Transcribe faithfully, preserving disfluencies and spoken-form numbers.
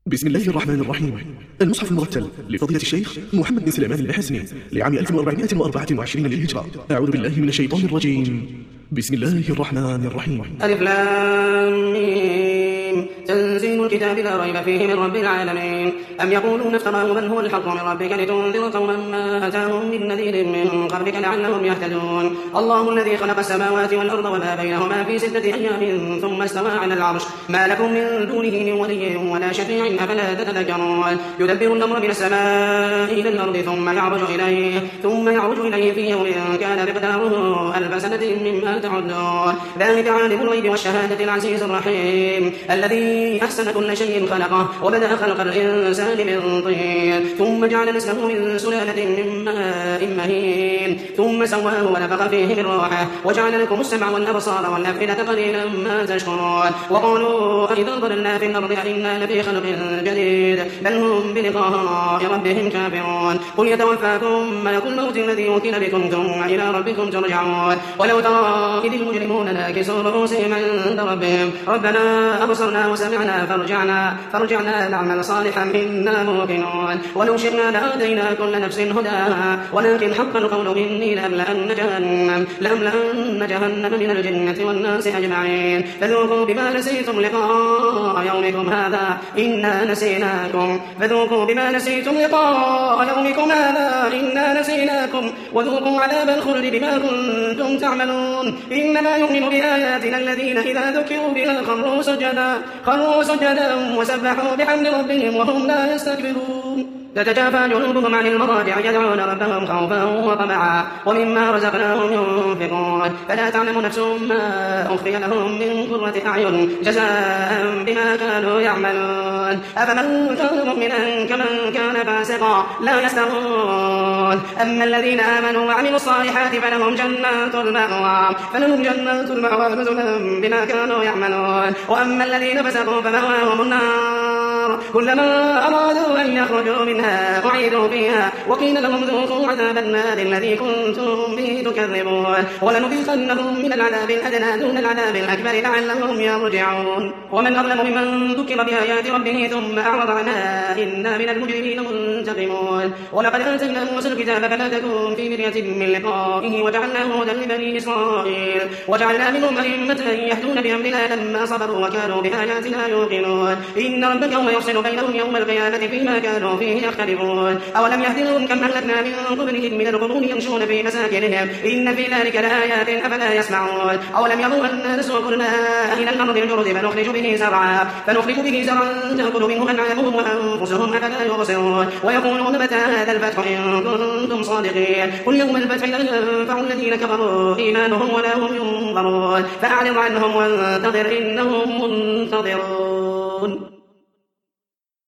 بسم الله الرحمن الرحيم. المصحف المرتل لفضيلة الشيخ محمد بن سليمان الحسني لعام ألف وأربعمائة وأربعة وعشرين للهجرة. أعوذ بالله من الشيطان الرجيم. بسم الله الرحمن الرحيم. ألف لام ميم. تنزيل الكتاب لا ريب فيه من رب العالمين. أم يقولون افتراه بل هو الحق من ربك لتنذر قوما ما أتاهم من نذير من قبلك لعلهم يهتدون. الله الذي خلق السماوات والأرض وما بينهما في ستة أيام ثم استوى على العرش ما لكم من دونه من ولي ولا شفيع أفلا تتذكرون. يدبر الأمر من السماء إلى الأرض ثم يعرج إليه ثم يعرج إليه في يوم كان مقداره ألف سنة مما تعدون. ذلك عالم الغيب والشهادة العزيز الرحيم الذي أحسن كل شيء خلقه وبدأ خلق الإنسان من طين ثم جعل نسله من سلالة من ماء مهين ثم سواه ونفخ فيه من روحه وجعل لكم السمع والأبصار والأفئدة قليلا ما تشكرون. وقالوا أئذا ضللنا في الأرض أئنا لفي خلق جديد بل هم بلقاء ربهم كافرون. قل يتوفاكم ملك الموت الذي وكل بكم ثم إلى ربكم ترجعون. ولو ترى إذ المجرمون ناكسوا رؤوسهم عند ربهم ربنا أبصرنا وسمعنا فارجعنا فارجعنا نعمل صالحا إنا موقنون. ولو شئنا لآتينا كل نفس هداها ولكن حق القول مني لأملأن جهنم لأملأن جهنم من الجنة والناس أجمعين. فذوقوا بما نسيتم لقاء يومكم هذا إنا نسيناكم فذوقوا بما نسيتم لقاء يومكم هذا إنا نسيناكم وذوقوا عذاب الخلد بما كنتم تعملون. إنما يؤمن بآياتنا الذين إذا ذكروا بها خروا سجدا خروا سجدا وسبحوا بحمد ربهم وهم لا يستكبرون. تتجافى جنوبهم عن المضاجع يدعون ربهم خوفا وطمعا ومما رزقناهم ينفقون. فلا تعلم نفس ما أخفي لهم من قرة أعين جزاء بما كانوا يعملون. أفمن كان مؤمنا كمن كان فاسقا لا يستوون. أما الذين آمنوا وعملوا الصالحات فلهم جنات المأوى فلهم جنات المأوى نزلا بما كانوا يعملون. وأما الذين فسقوا فمأواهم النار كلما أرادوا أن يخرجوا منها أعيدوا فيها وقيل لهم ذوقوا عذاب النار الذي كنتم به تكذبون. ولنذيقنهم من العذاب الأدنى دون العذاب الأكبر لعلهم يرجعون. ومن أظلم ممن ذكر بآيات ربه ثم أعرض عنها إنا من المجرمين منتقمون. ولقد آتينا موسى الكتاب فلا تكن في مرية من لقائه وجعلناه هدى لبني إسرائيل وجعلنا منهم أئمة يهدون بأمرنا لما صبروا وكانوا بآياتنا يوقنون. إن ربك هو يفصل بينهم يوم القيامة فيما كانوا فيه يختلفون. أولم يهد لهم كم أهلكنا من قبلهم من القرون يمشون في مساكنهم إن في ذلك لآيات أفلا يسمعون. أولم يروا أنا نسوق الماء إلى الأرض الجرز فنخرج به زرعا فنخرج به زرعا تأكل منه أنعامهم وأنفسهم أفلا يبصرون. ويقولون متى هذا الفتح إن كنتم صادقين قل يوم الفتح لا ينفع الذين كفروا إيمانهم ولا هم ينظرون. فأعرض عنهم وانتظر إنهم منتظرون.